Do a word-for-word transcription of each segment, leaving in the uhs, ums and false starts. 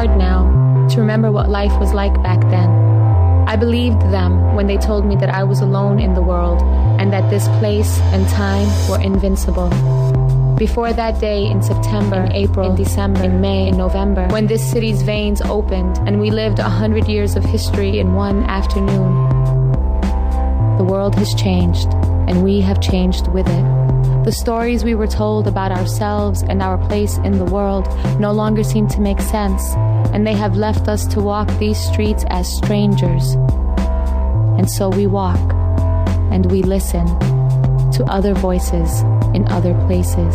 hard now to remember what life was like back then. I believed them when they told me that I was alone in the world and that this place and time were invincible. Before that day in September, in April, in December, in May, in November, when this city's veins opened and we lived a hundred years of history in one afternoon, the world has changed and we have changed with it. The stories we were told about ourselves and our place in the world no longer seem to make sense, and they have left us to walk these streets as strangers. And so we walk, and we listen to other voices in other places.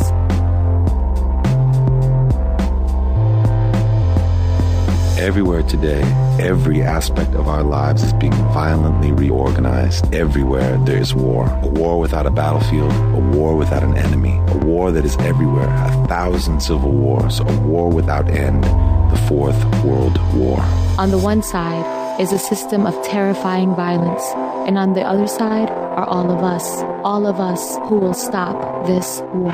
Everywhere today, every aspect of our lives is being violently reorganized. Everywhere there is war. A war without a battlefield, a war without an enemy, a war that is everywhere, a thousand civil wars, a war without end, the Fourth World War. On the one side is a system of terrifying violence, and on the other side are all of us, all of us who will stop this war.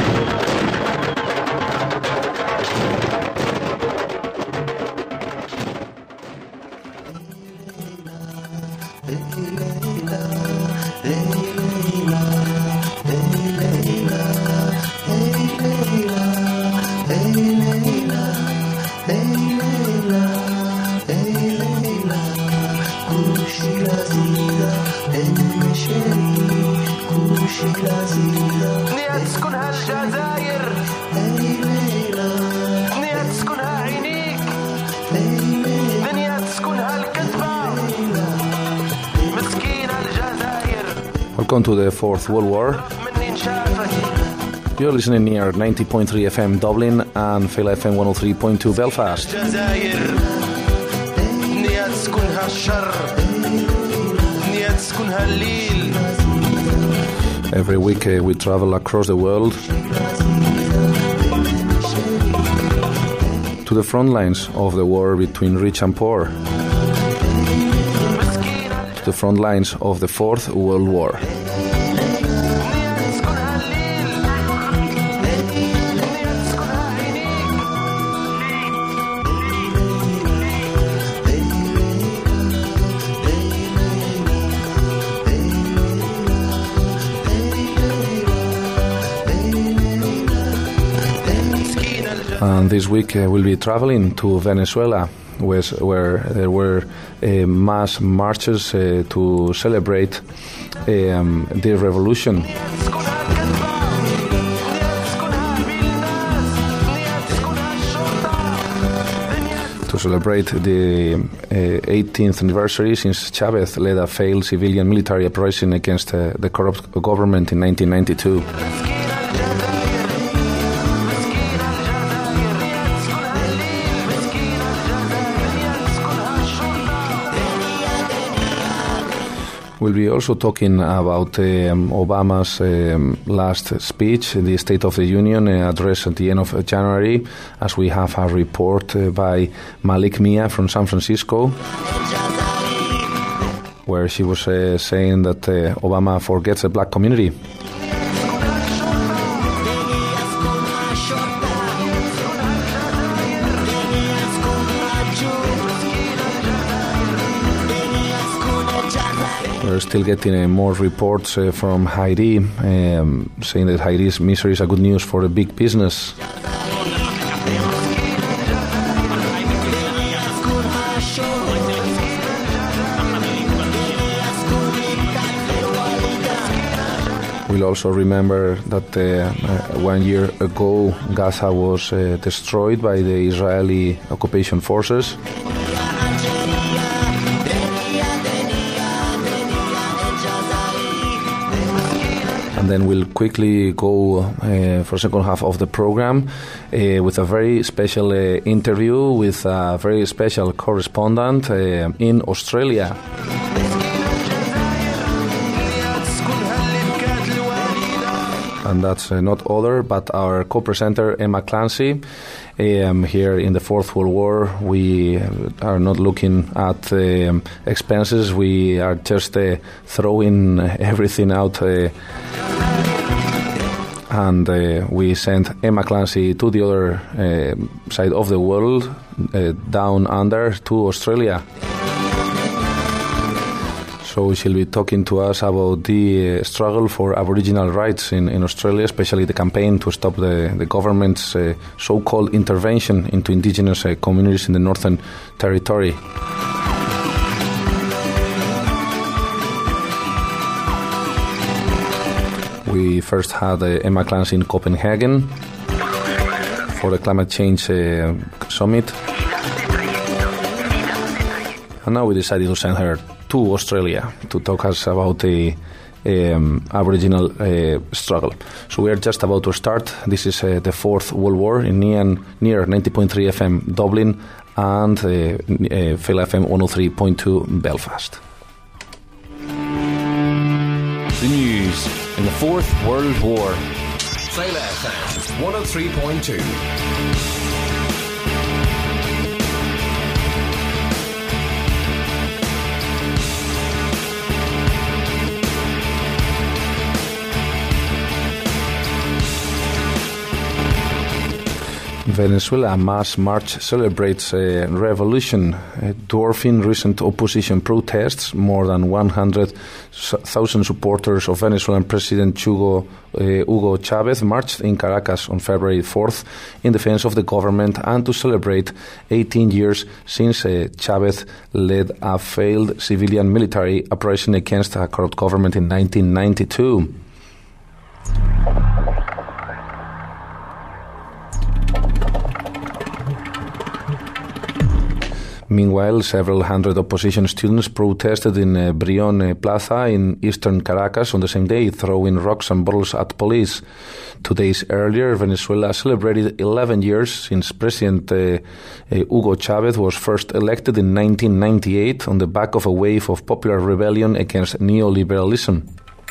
Welcome to the Fourth World War. You're listening near ninety point three F M Dublin and Fela F M one oh three point two Belfast. Every week uh, we travel across the world to the front lines of the war between rich and poor, to the front lines of the Fourth World War. And this week uh, we'll be traveling to Venezuela, where, where there were uh, mass marches uh, to celebrate um, the revolution. To celebrate the uh, eighteenth anniversary since Chavez led a failed civilian military uprising against uh, the corrupt government in nineteen ninety-two. We'll be also talking about um, Obama's um, last speech, the State of the Union uh, address at the end of January, as we have a report uh, by Malik Mia from San Francisco, where she was uh, saying that uh, Obama forgets the black community. We're still getting uh, more reports uh, from Haiti, um, saying that Haiti's misery is a good news for the big business. We'll also remember that uh, uh, one year ago Gaza was uh, destroyed by the Israeli occupation forces. And then we'll quickly go uh, for the second half of the program uh, with a very special uh, interview with a very special correspondent uh, in Australia. And that's uh, not other but our co-presenter Emma Clancy. Um, here in the Fourth World War, we are not looking at um, expenses. We are just uh, throwing everything out uh, and uh, we sent Emma Clancy to the other uh, side of the world, uh, down under to Australia. So she'll be talking to us about the uh, struggle for Aboriginal rights in, in Australia, especially the campaign to stop the, the government's uh, so-called intervention into Indigenous uh, communities in the Northern Territory. We first had uh, Emma Clancy in Copenhagen for the Climate Change uh, Summit. And now we decided to send her to Australia to talk us about the um, Aboriginal uh, struggle. So we are just about to start. This is uh, the Fourth World War in near, near ninety point three F M Dublin and uh, uh, Fail F M one oh three point two Belfast. The news in the Fourth World War. Fail F M one oh three point two. Venezuela mass march celebrates a revolution, uh, dwarfing recent opposition protests. More than one hundred thousand supporters of Venezuelan President Hugo, uh, Hugo Chavez marched in Caracas on February fourth in defense of the government and to celebrate eighteen years since uh, Chavez led a failed civilian military operation against a corrupt government in nineteen ninety-two. Meanwhile, several hundred opposition students protested in uh, Brion Plaza in eastern Caracas on the same day, throwing rocks and bottles at police. Two days earlier, Venezuela celebrated eleven years since President uh, uh, Hugo Chavez was first elected in nineteen ninety-eight on the back of a wave of popular rebellion against neoliberalism.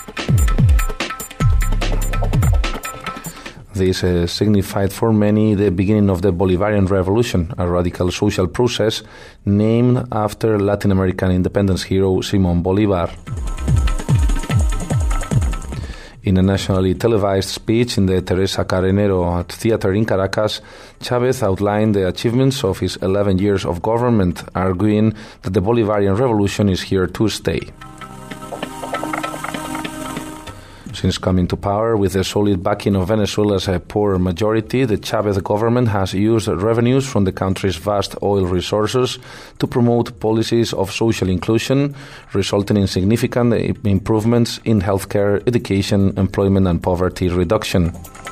This uh, signified for many the beginning of the Bolivarian Revolution, a radical social process named after Latin American independence hero Simón Bolívar. In a nationally televised speech in the Teresa Carnero Theatre in Caracas, Chavez outlined the achievements of his eleven years of government, arguing that the Bolivarian Revolution is here to stay. Since coming to power with the solid backing of Venezuela's uh, poor majority, the Chavez government has used revenues from the country's vast oil resources to promote policies of social inclusion, resulting in significant improvements in healthcare, education, employment, and poverty reduction.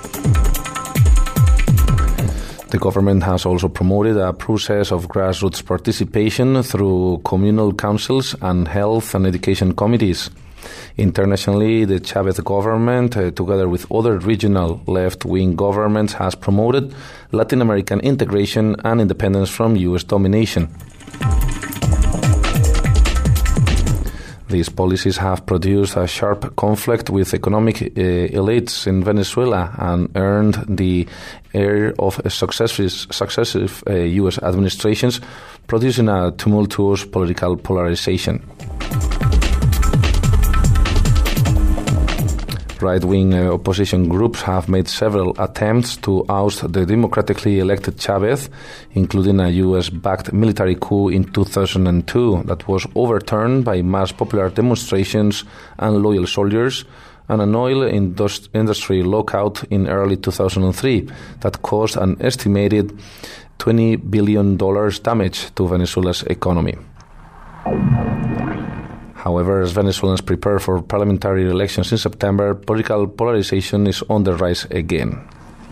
The government has also promoted a process of grassroots participation through communal councils and health and education committees. Internationally, the Chavez government, uh, together with other regional left-wing governments, has promoted Latin American integration and independence from U S domination. These policies have produced a sharp conflict with economic uh, elites in Venezuela and earned the air of successive, successive uh, U S administrations, producing a tumultuous political polarization. Right-wing uh, opposition groups have made several attempts to oust the democratically elected Chavez, including a U S-backed military coup in two thousand two that was overturned by mass popular demonstrations and loyal soldiers, and an oil indust- industry lockout in early two thousand three that caused an estimated twenty billion dollars damage to Venezuela's economy. However, as Venezuelans prepare for parliamentary elections in September, political polarization is on the rise again.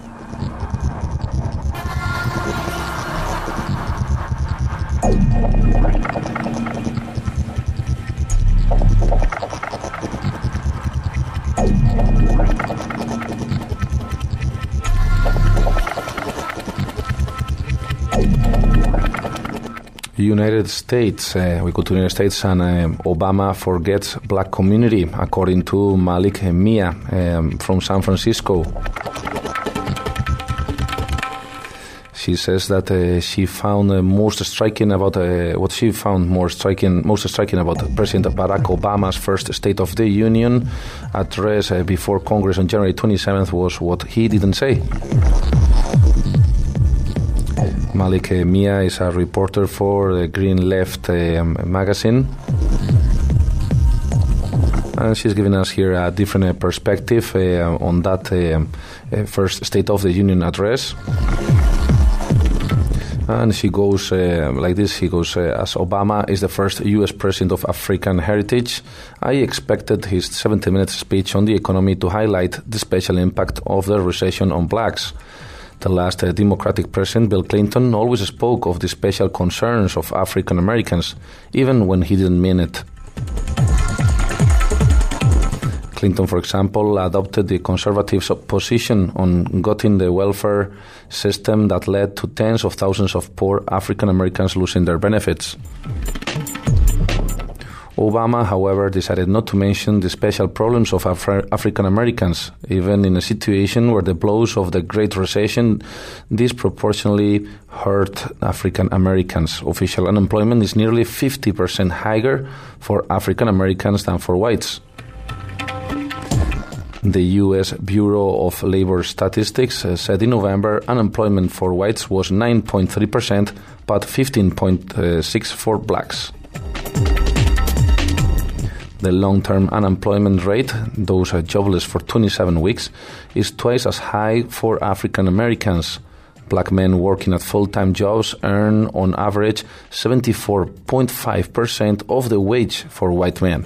United States, uh, we go to the United States, and um, Obama forgets black community, according to Malik Mia um, from San Francisco. She says that uh, she found uh, most striking about uh, what she found more striking, most striking about President Barack Obama's first State of the Union address uh, before Congress on January twenty-seventh was what he didn't say. Malik uh, Mia is a reporter for the Green Left uh, magazine. And she's giving us here a different uh, perspective uh, on that uh, uh, first State of the Union address. And she goes uh, like this, she goes, uh, as Obama is the first U S president of African heritage, I expected his seventy-minute speech on the economy to highlight the special impact of the recession on blacks. The last uh, Democratic president, Bill Clinton, always spoke of the special concerns of African Americans, even when he didn't mean it. Clinton, for example, adopted the conservative position on gutting the welfare system that led to tens of thousands of poor African Americans losing their benefits. Obama, however, decided not to mention the special problems of Afri- African Americans, even in a situation where the blows of the Great Recession disproportionately hurt African Americans. Official unemployment is nearly fifty percent higher for African Americans than for whites. The U S Bureau of Labor Statistics uh, said in November unemployment for whites was nine point three percent, but fifteen point six percent for blacks. The long-term unemployment rate, those are jobless for twenty-seven weeks, is twice as high for African Americans. Black men working at full-time jobs earn, on average, seventy-four point five percent of the wage for white men.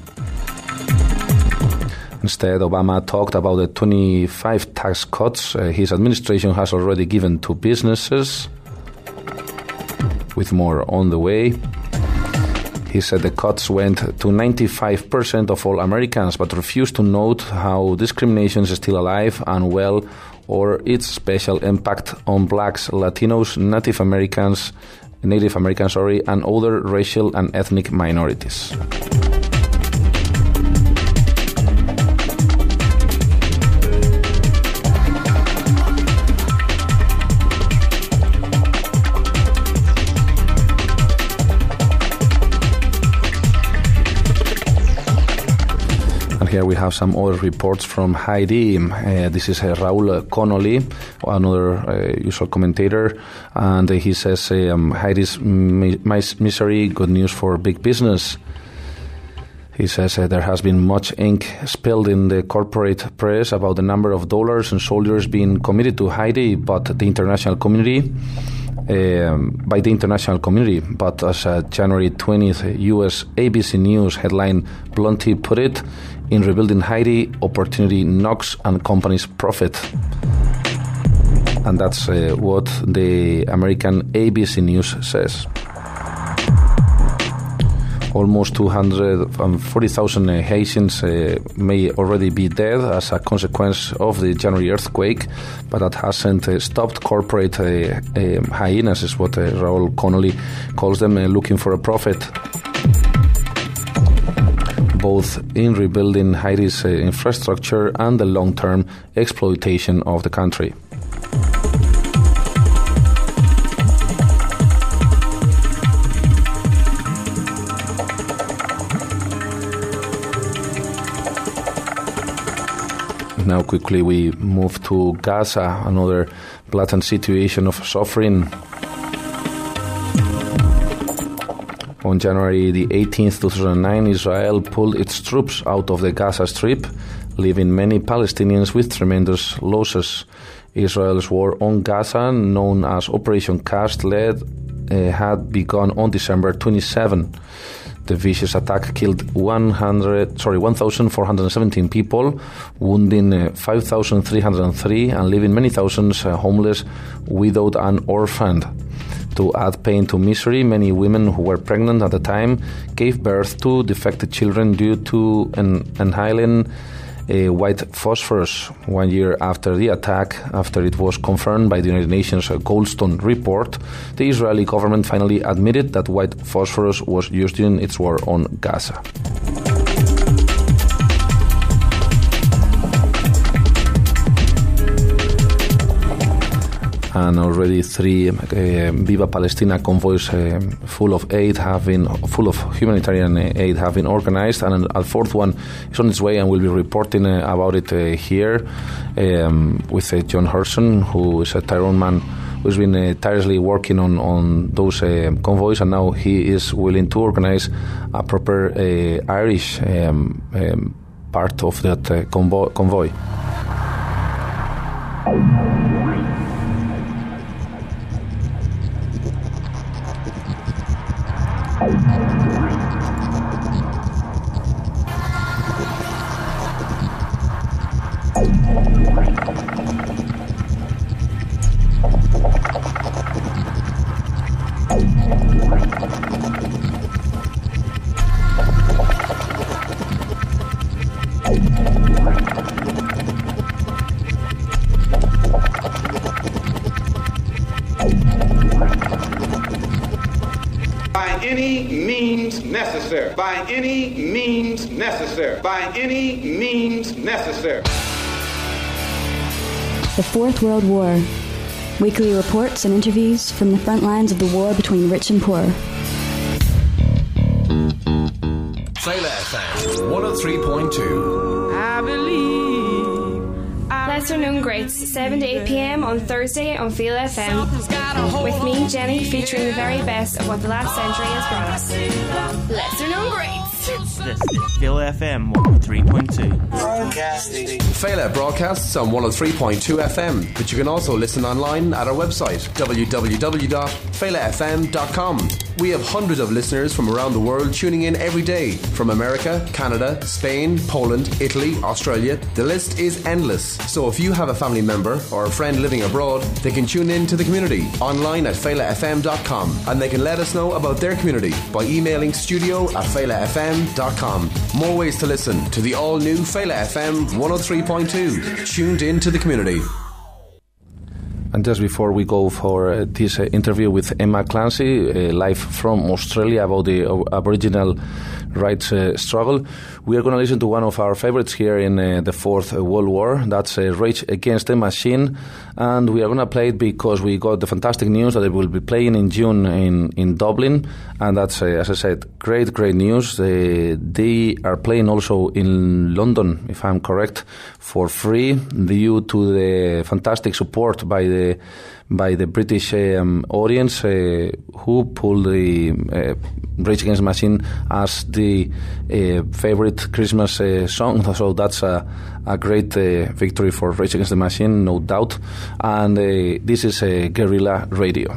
Instead, Obama talked about the twenty-five tax cuts uh, his administration has already given to businesses, with more on the way. He said the cuts went to ninety-five percent of all Americans, but refused to note how discrimination is still alive and well, or its special impact on blacks, Latinos, Native Americans, Native Americans, sorry, and other racial and ethnic minorities. Here we have some other reports from Haiti. Uh, this is uh, Raul Connolly, another uh, usual commentator, and uh, he says um, Haiti's mi- misery, good news for big business. He says uh, there has been much ink spilled in the corporate press about the number of dollars and soldiers being committed to Haiti, but the international community, um, by the international community. But as uh, January twentieth U S A B C News headline bluntly put it, in rebuilding Haiti, opportunity knocks and companies profit. And that's uh, what the American A B C News says. Almost two hundred forty thousand uh, Haitians uh, may already be dead as a consequence of the January earthquake, but that hasn't uh, stopped corporate uh, uh, hyenas, is what uh, Raul Connolly calls them, uh, looking for a profit, both in rebuilding Haiti's uh, infrastructure and the long-term exploitation of the country. Now quickly we move to Gaza, another blatant situation of suffering. On January the eighteenth, two thousand nine, Israel pulled its troops out of the Gaza Strip, leaving many Palestinians with tremendous losses. Israel's war on Gaza, known as Operation Cast Lead, uh, had begun on December twenty-seventh. The vicious attack killed one hundred, sorry, one thousand four hundred seventeen people, wounding uh, five thousand three hundred three, and leaving many thousands uh, homeless, widowed, and orphaned. To add pain to misery, many women who were pregnant at the time gave birth to defective children due to an inhaling uh, white phosphorus. One year after the attack, after it was confirmed by the United Nations Goldstone report, the Israeli government finally admitted that white phosphorus was used in its war on Gaza. and already three uh, Viva Palestina convoys uh, full of aid have been, full of humanitarian aid have been organized, and a fourth one is on its way, and we'll be reporting uh, about it uh, here um, with uh, John Herson, who is a Tyrone man who's been uh, tirelessly working on, on those uh, convoys, and now he is willing to organize a proper uh, Irish um, um, part of that uh, convoy. convoy. By any means necessary. By any means necessary. The Fourth World War. Weekly reports and interviews from the front lines of the war between rich and poor. Fela F M one oh three point two. I believe. Lesser known greats, seven to eight p.m. on Thursday on Fela F M. With me, Jenny, featuring the very best of what the last century has brought us. Lesser known greats. This is Fela F M one oh three point two. Broadcasting. Fela broadcasts on one oh three point two F M, but you can also listen online at our website, w w w dot fela f m dot com. We have hundreds of listeners from around the world tuning in every day, from America, Canada, Spain, Poland, Italy, Australia. The list is endless. So if you have a family member or a friend living abroad, they can tune in to the community online at fela f m dot com, and they can let us know about their community by emailing studio at fela f m dot com. More ways to listen to the all-new Fela F M one oh three point two. Tuned in to the community. And just before we go for uh, this uh, interview with Emma Clancy, uh, live from Australia, about the uh, Aboriginal rights uh, struggle, we are going to listen to one of our favorites here in uh, the Fourth World War. That's uh, Rage Against the Machine. And we are going to play it because we got the fantastic news that it will be playing in June in, in Dublin. And that's, uh, as I said, great, great news. Uh, they are playing also in London, if I'm correct, for free, due to the fantastic support by the by the British um, audience uh, who pulled the uh, Rage Against the Machine as the uh, favorite Christmas uh, song. So that's a, a great uh, victory for Rage Against the Machine, no doubt. And uh, this is uh, Guerrilla Radio.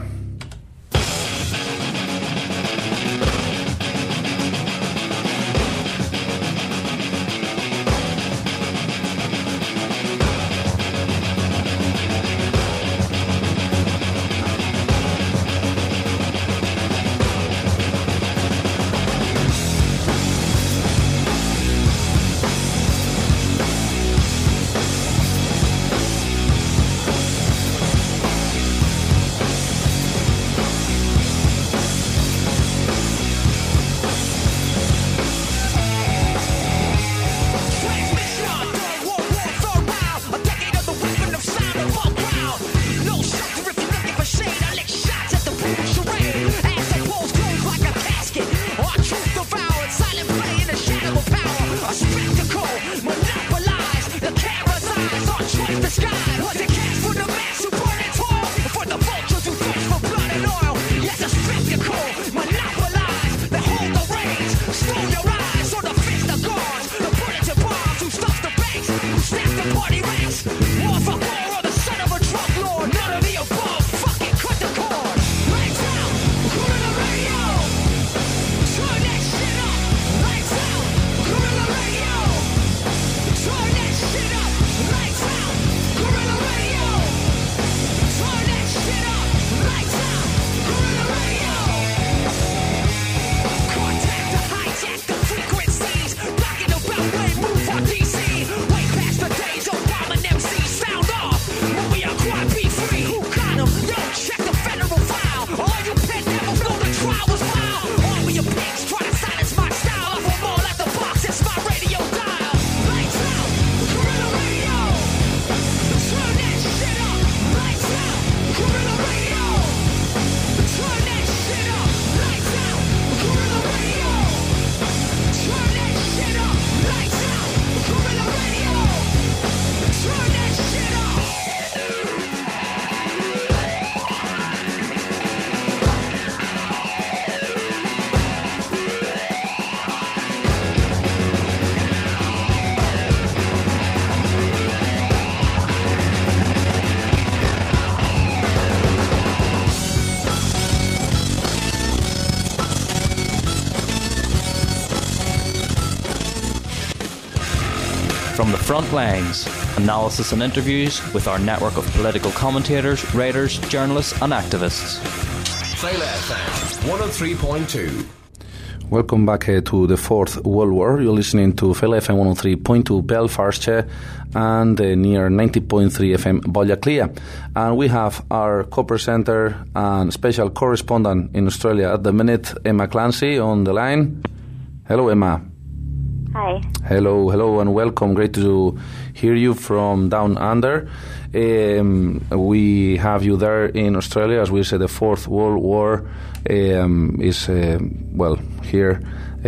From the front lines, analysis and interviews with our network of political commentators, writers, journalists and activists. Féile F M one oh three point two. Welcome back uh, to the Fourth World War. You're listening to Féile F M one oh three point two Belfast and uh, near ninety point three F M Bollaclia. And we have our co-presenter and special correspondent in Australia at the minute, Emma Clancy, on the line. Hello, Emma. Hi. Hello, hello, and welcome. Great to hear you from down under. Um, we have you there in Australia, as we said. The Fourth World War um, is uh, well here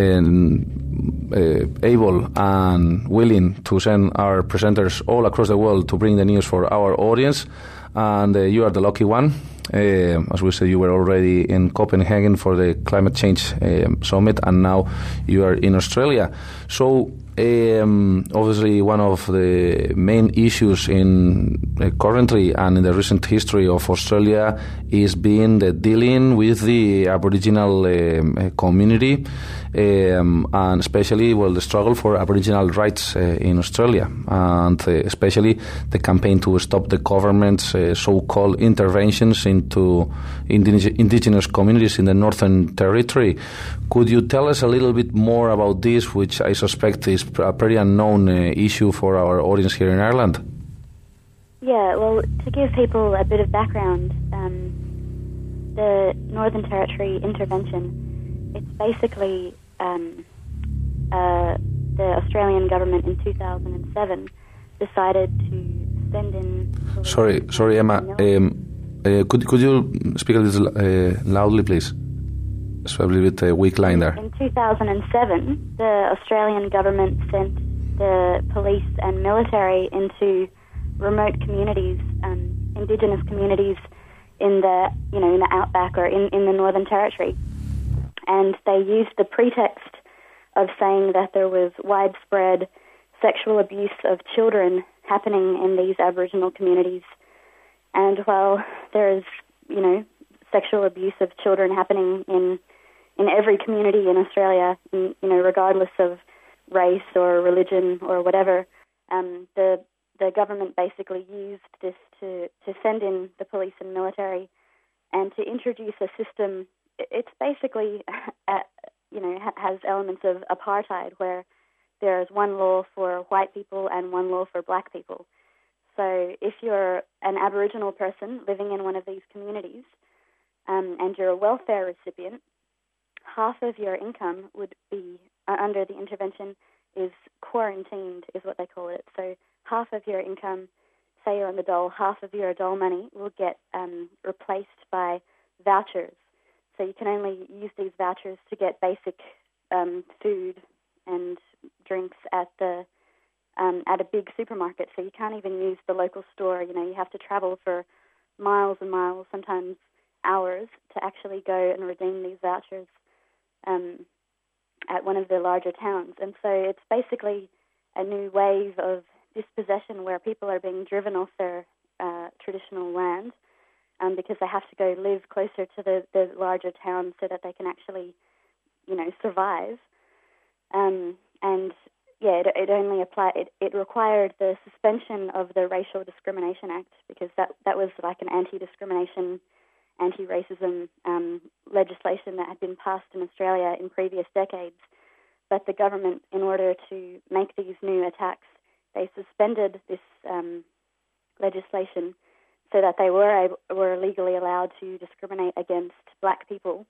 and uh, able and willing to send our presenters all across the world to bring the news for our audience. And uh, you are the lucky one. Uh, as we said, you were already in Copenhagen for the climate change um, summit, and now you are in Australia. So, um, obviously, one of the main issues in uh, currently and in the recent history of Australia is being the dealing with the Aboriginal um, community, um, and especially, well, the struggle for Aboriginal rights uh, in Australia, and uh, especially the campaign to stop the government's uh, so-called interventions into indig- indigenous communities in the Northern Territory. Could you tell us a little bit more about this, which I suspect is a pretty unknown uh, issue for our audience here in Ireland? Yeah, well, to give people a bit of background, um, the Northern Territory intervention, it's basically um, uh, the Australian government in two thousand seven decided to send in... Sorry, sorry, Emma. Um, uh, could, could you speak a little uh, loudly, please? It's a little bit uh, weak line there. In two thousand seven, the Australian government sent the police and military into remote communities, um, Indigenous communities in the, you know, in the outback or in, in the Northern Territory. And they used the pretext of saying that there was widespread sexual abuse of children happening in these Aboriginal communities. And while there is, you know, sexual abuse of children happening in in every community in Australia, in, you know, regardless of race or religion or whatever, um, the the government basically used this to, to send in the police and military and to introduce a system. It's basically, uh, you know, ha- has elements of apartheid, where there's one law for white people and one law for black people. So if you're an Aboriginal person living in one of these communities um, and you're a welfare recipient, half of your income would be, uh, under the intervention, is quarantined, is what they call it. So half of your income, say you're on the dole, half of your dole money will get um, replaced by vouchers. So you can only use these vouchers to get basic um, food and drinks at the um, at a big supermarket. So you can't even use the local store. You know, you have to travel for miles and miles, sometimes hours, to actually go and redeem these vouchers um, at one of the larger towns. And so it's basically a new wave of dispossession where people are being driven off their uh, traditional land um, because they have to go live closer to the, the larger towns so that they can actually, you know, survive. Um, and yeah, it, it only applied. It, it required the suspension of the Racial Discrimination Act, because that that was like an anti-discrimination, anti-racism um, legislation that had been passed in Australia in previous decades. But the government, in order to make these new attacks, they suspended this um, legislation so that they were able, were legally allowed to discriminate against black people.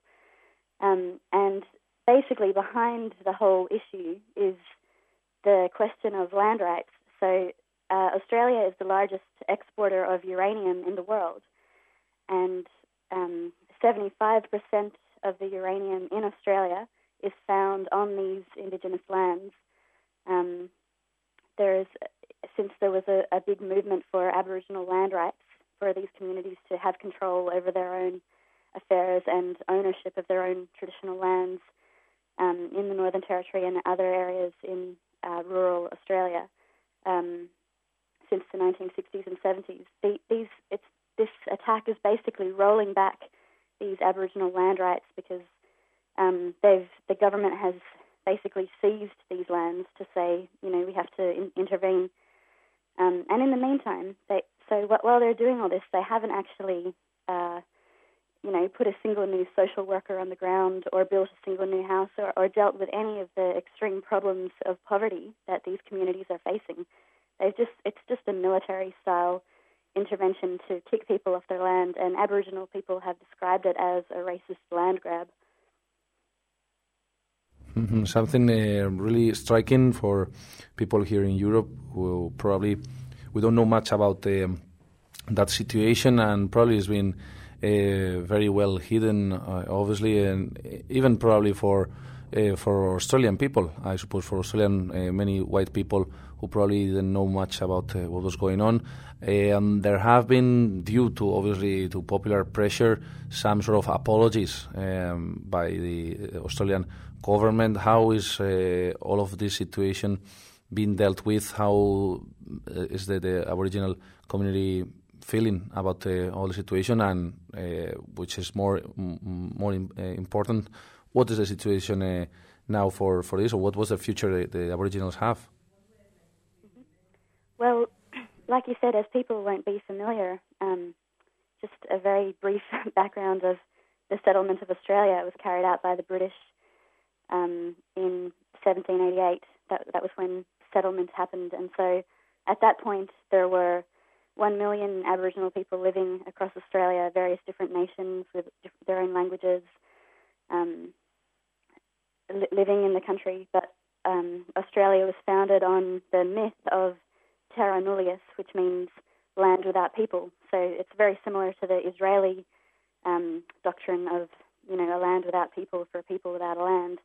Um, and basically behind the whole issue is the question of land rights. So uh, Australia is the largest exporter of uranium in the world, and um, seventy-five percent of the uranium in Australia is found on these Indigenous lands. Um, there is, since there was a, a big movement for Aboriginal land rights, for these communities to have control over their own affairs and ownership of their own traditional lands um, in the Northern Territory and other areas in uh, rural Australia um, since the nineteen sixties and seventies. The, these, it's, this attack is basically rolling back these Aboriginal land rights because um, they've the government has basically seized these lands to say, you know, we have to in- intervene. Um, and in the meantime, they so while they're doing all this, they haven't actually, uh, you know, put a single new social worker on the ground or built a single new house or, or dealt with any of the extreme problems of poverty that these communities are facing. They've just it's just a military-style intervention to kick people off their land, and Aboriginal people have described it as a racist land grab. Mm-hmm. Something uh, really striking for people here in Europe who probably we don't know much about um, that situation, and probably has been uh, very well hidden, uh, obviously, and even probably for uh, for Australian people, I suppose, for Australian uh, many white people who probably didn't know much about uh, what was going on. Um, there have been, due to obviously to popular pressure, some sort of apologies um, by the Australian government. How is uh, all of this situation being dealt with? How uh, is the, the Aboriginal community feeling about uh, all the situation, and uh, which is more m- more in, uh, important, what is the situation uh, now for, for this, or what was the future the, the Aboriginals have? Well, like you said, as people won't be familiar, um, just a very brief background of the settlement of Australia. It was carried out by the British um, in seventeen eighty-eight. That, that was when settlement happened. And so at that point, there were one million Aboriginal people living across Australia, various different nations with different, their own languages, um, li- living in the country. But um, Australia was founded on the myth of terra nullius, which means land without people. So it's very similar to the Israeli um, doctrine of, you know, a land without people for a people without a land.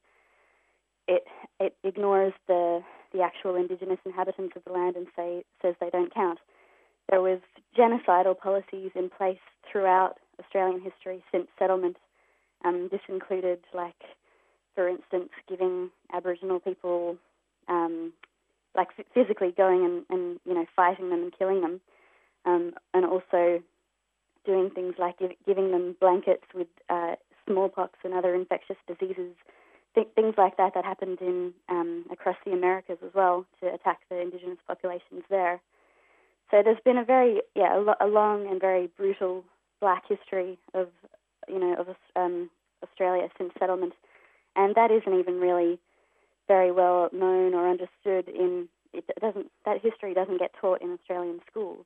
It it ignores the the actual indigenous inhabitants of the land and say says they don't count. There was genocidal policies in place throughout Australian history since settlement. Um, this included, like, for instance, giving Aboriginal people um, like physically going and, and, you know, fighting them and killing them, um, and also doing things like give, giving them blankets with uh, smallpox and other infectious diseases, th- things like that that happened in um, across the Americas as well to attack the indigenous populations there. So there's been a very, yeah, a, lo- a long and very brutal black history of, you know, of um, Australia since settlement, and that isn't even really very well known or understood in it doesn't that history doesn't get taught in Australian schools.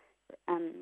Um,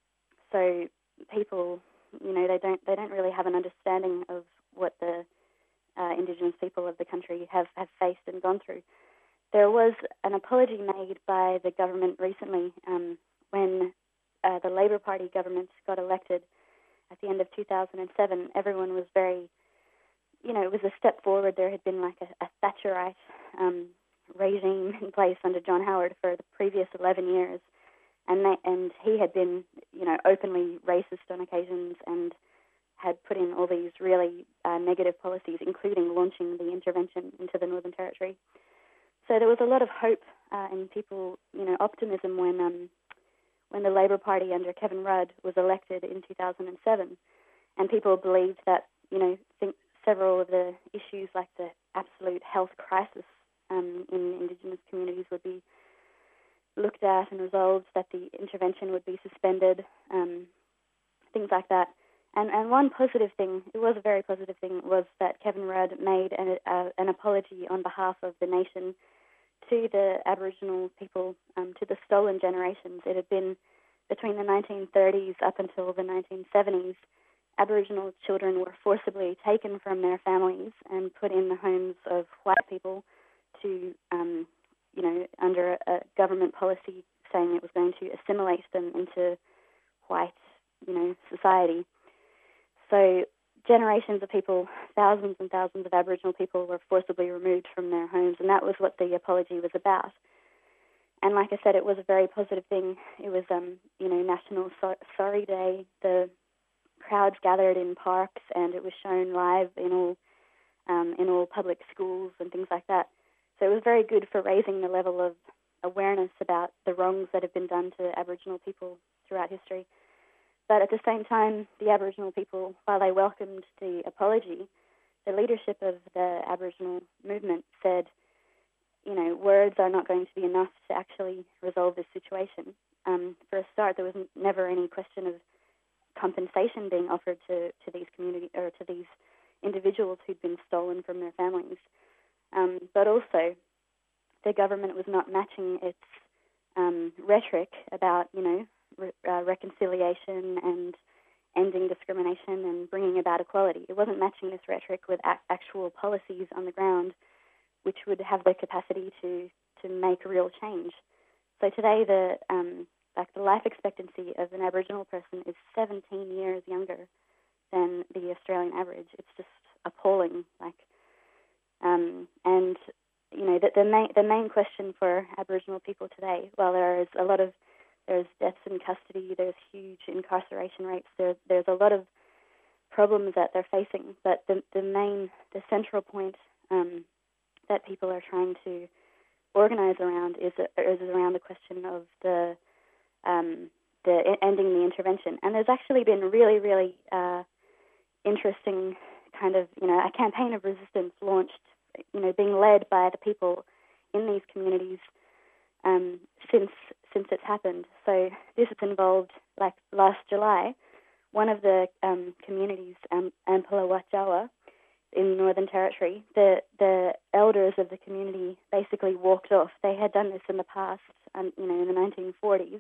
so people, you know, they don't they don't really have an understanding of what the uh, Indigenous people of the country have, have faced and gone through. There was an apology made by the government recently um, when uh, the Labor Party government got elected at the end of two thousand seven. Everyone was very You know, it was a step forward. There had been like a, a Thatcherite um, regime in place under John Howard for the previous eleven years, and they, and he had been, you know, openly racist on occasions and had put in all these really uh, negative policies, including launching the intervention into the Northern Territory. So there was a lot of hope uh, and people, you know, optimism when um, when the Labor Party under Kevin Rudd was elected in two thousand seven, and people believed that, you know, think. Several of the issues like the absolute health crisis um, in Indigenous communities would be looked at and resolved, that the intervention would be suspended, um, things like that. And and one positive thing, it was a very positive thing, was that Kevin Rudd made an, uh, an apology on behalf of the nation to the Aboriginal people, um, to the stolen generations. It had been between the nineteen thirties up until the nineteen seventies, Aboriginal children were forcibly taken from their families and put in the homes of white people to, um, you know, under a, a government policy saying it was going to assimilate them into white, you know, society. So generations of people, thousands and thousands of Aboriginal people were forcibly removed from their homes, and that was what the apology was about. And like I said, it was a very positive thing. It was, um, you know, National so- Sorry Day. The crowds gathered in parks, and it was shown live in all um, in all public schools and things like that. So it was very good for raising the level of awareness about the wrongs that have been done to Aboriginal people throughout history. But at the same time, the Aboriginal people, while they welcomed the apology, the leadership of the Aboriginal movement said, you know, words are not going to be enough to actually resolve this situation. Um, for a start, there was n- never any question of compensation being offered to, to these community or to these individuals who'd been stolen from their families. Um, but also, the government was not matching its um, rhetoric about, you know, re- uh, reconciliation and ending discrimination and bringing about equality. It wasn't matching this rhetoric with a- actual policies on the ground, which would have the capacity to, to make real change. So today, the um, like the life expectancy of an Aboriginal person is seventeen years younger than the Australian average. It's just appalling. Like, um, and you know, the, the main the main question for Aboriginal people today, well, there is a lot of there's deaths in custody, there's huge incarceration rates, there, there's a lot of problems that they're facing. But the the main the central point um, that people are trying to organise around is is around the question of the um, the ending the intervention. And there's actually been really really uh, interesting kind of you know a campaign of resistance launched, you know, being led by the people in these communities um, since since it's happened. So this has involved, like last July, one of the um, communities, um, Ampala Watjawa, in Northern Territory, the the elders of the community basically walked off. They had done this in the past, um, you know, in the nineteen forties,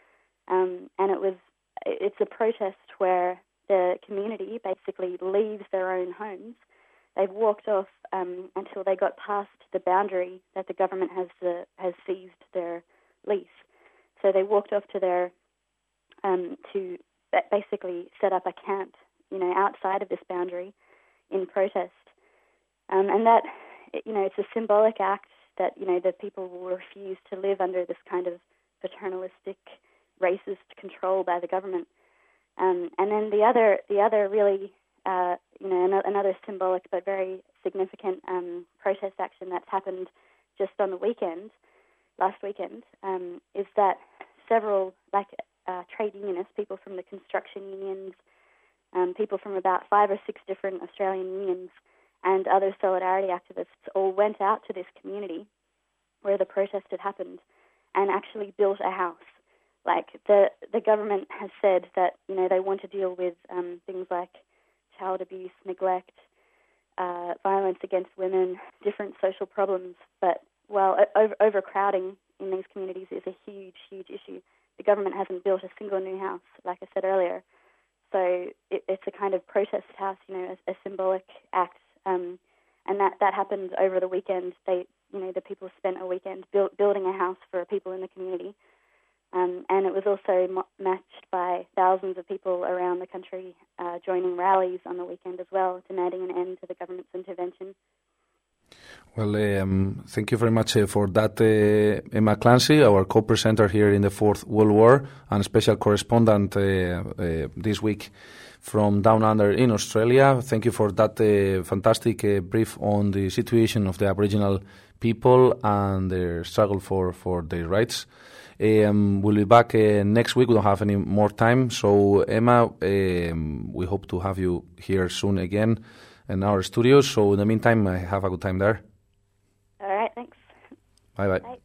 um, and it was it's a protest where the community basically leaves their own homes. They've walked off um, until they got past the boundary that the government has uh, has seized their lease. So they walked off to their um, to basically set up a camp, you know, outside of this boundary in protest, um, and that you know it's a symbolic act that you know the people will refuse to live under this kind of paternalistic, racist control by the government. Um, and then the other the other really Uh, you know, another symbolic but very significant um, protest action that's happened just on the weekend, last weekend, um, is that several, like uh, trade unionists, people from the construction unions, um, people from about five or six different Australian unions, and other solidarity activists all went out to this community where the protest had happened and actually built a house. Like the the government has said that you know they want to deal with um, things like child abuse, neglect, uh, violence against women, different social problems. But, well, over, overcrowding in these communities is a huge, huge issue. The government hasn't built a single new house, like I said earlier. So it, it's a kind of protest house, you know, a, a symbolic act. Um, and that, that happened over the weekend. They, you know, the people spent a weekend build, building a house for people in the community. Um, and it was also mo- matched by thousands of people around the country uh, joining rallies on the weekend as well, demanding an end to the government's intervention. Well, um, thank you very much uh, for that, uh, Emma Clancy, our co-presenter here in the Fourth World War and special correspondent uh, uh, this week from Down Under in Australia. Thank you for that uh, fantastic uh, brief on the situation of the Aboriginal people and their struggle for, for their rights. Um, we'll be back uh, next week. We don't have any more time. So, Emma, um, we hope to have you here soon again in our studios. So, in the meantime, uh, have a good time there. All right, thanks. Bye-bye. Bye.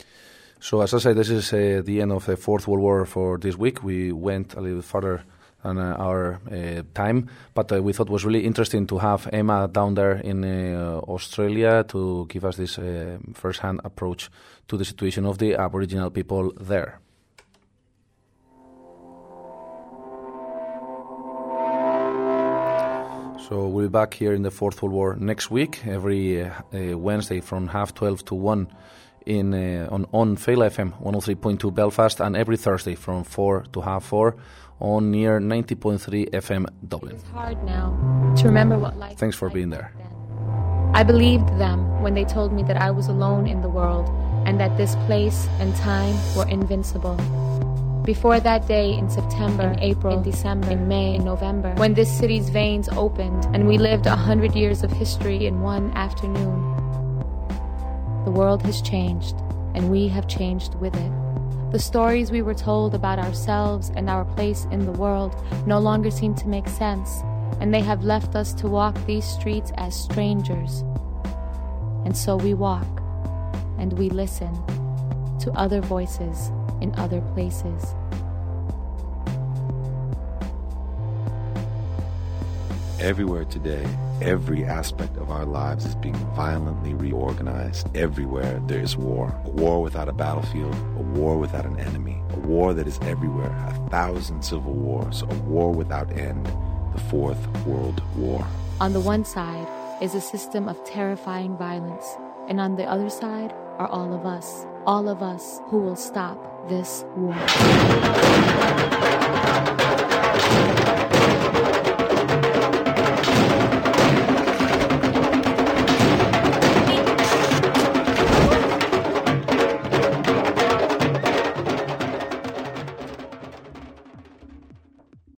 So, as I said, this is uh, the end of the Fourth World War for this week. We went a little further than uh, our uh, time, but uh, we thought it was really interesting to have Emma down there in uh, Australia to give us this uh, first-hand approach to the situation of the Aboriginal people there. So we'll be back here in the Fourth World War next week, every uh, uh, Wednesday from half twelve to one in uh, on, on Fail F M one oh three point two Belfast, and every Thursday from four to half four on near ninety point three F M Dublin. It's hard now to remember what life Thanks for being there. I believed them when they told me that I was alone in the world and that this place and time were invincible. Before that day in September, in April, in December, in May, in November, when this city's veins opened and we lived a hundred years of history in one afternoon, the world has changed and we have changed with it. The stories we were told about ourselves and our place in the world no longer seem to make sense, and they have left us to walk these streets as strangers. And so we walk, and we listen to other voices in other places. Everywhere today, every aspect of our lives is being violently reorganized. Everywhere there is war. A war without a battlefield, a war without an enemy, a war that is everywhere, a thousand civil wars, a war without end, the Fourth World War. On the one side is a system of terrifying violence, and on the other side are all of us, all of us who will stop this war.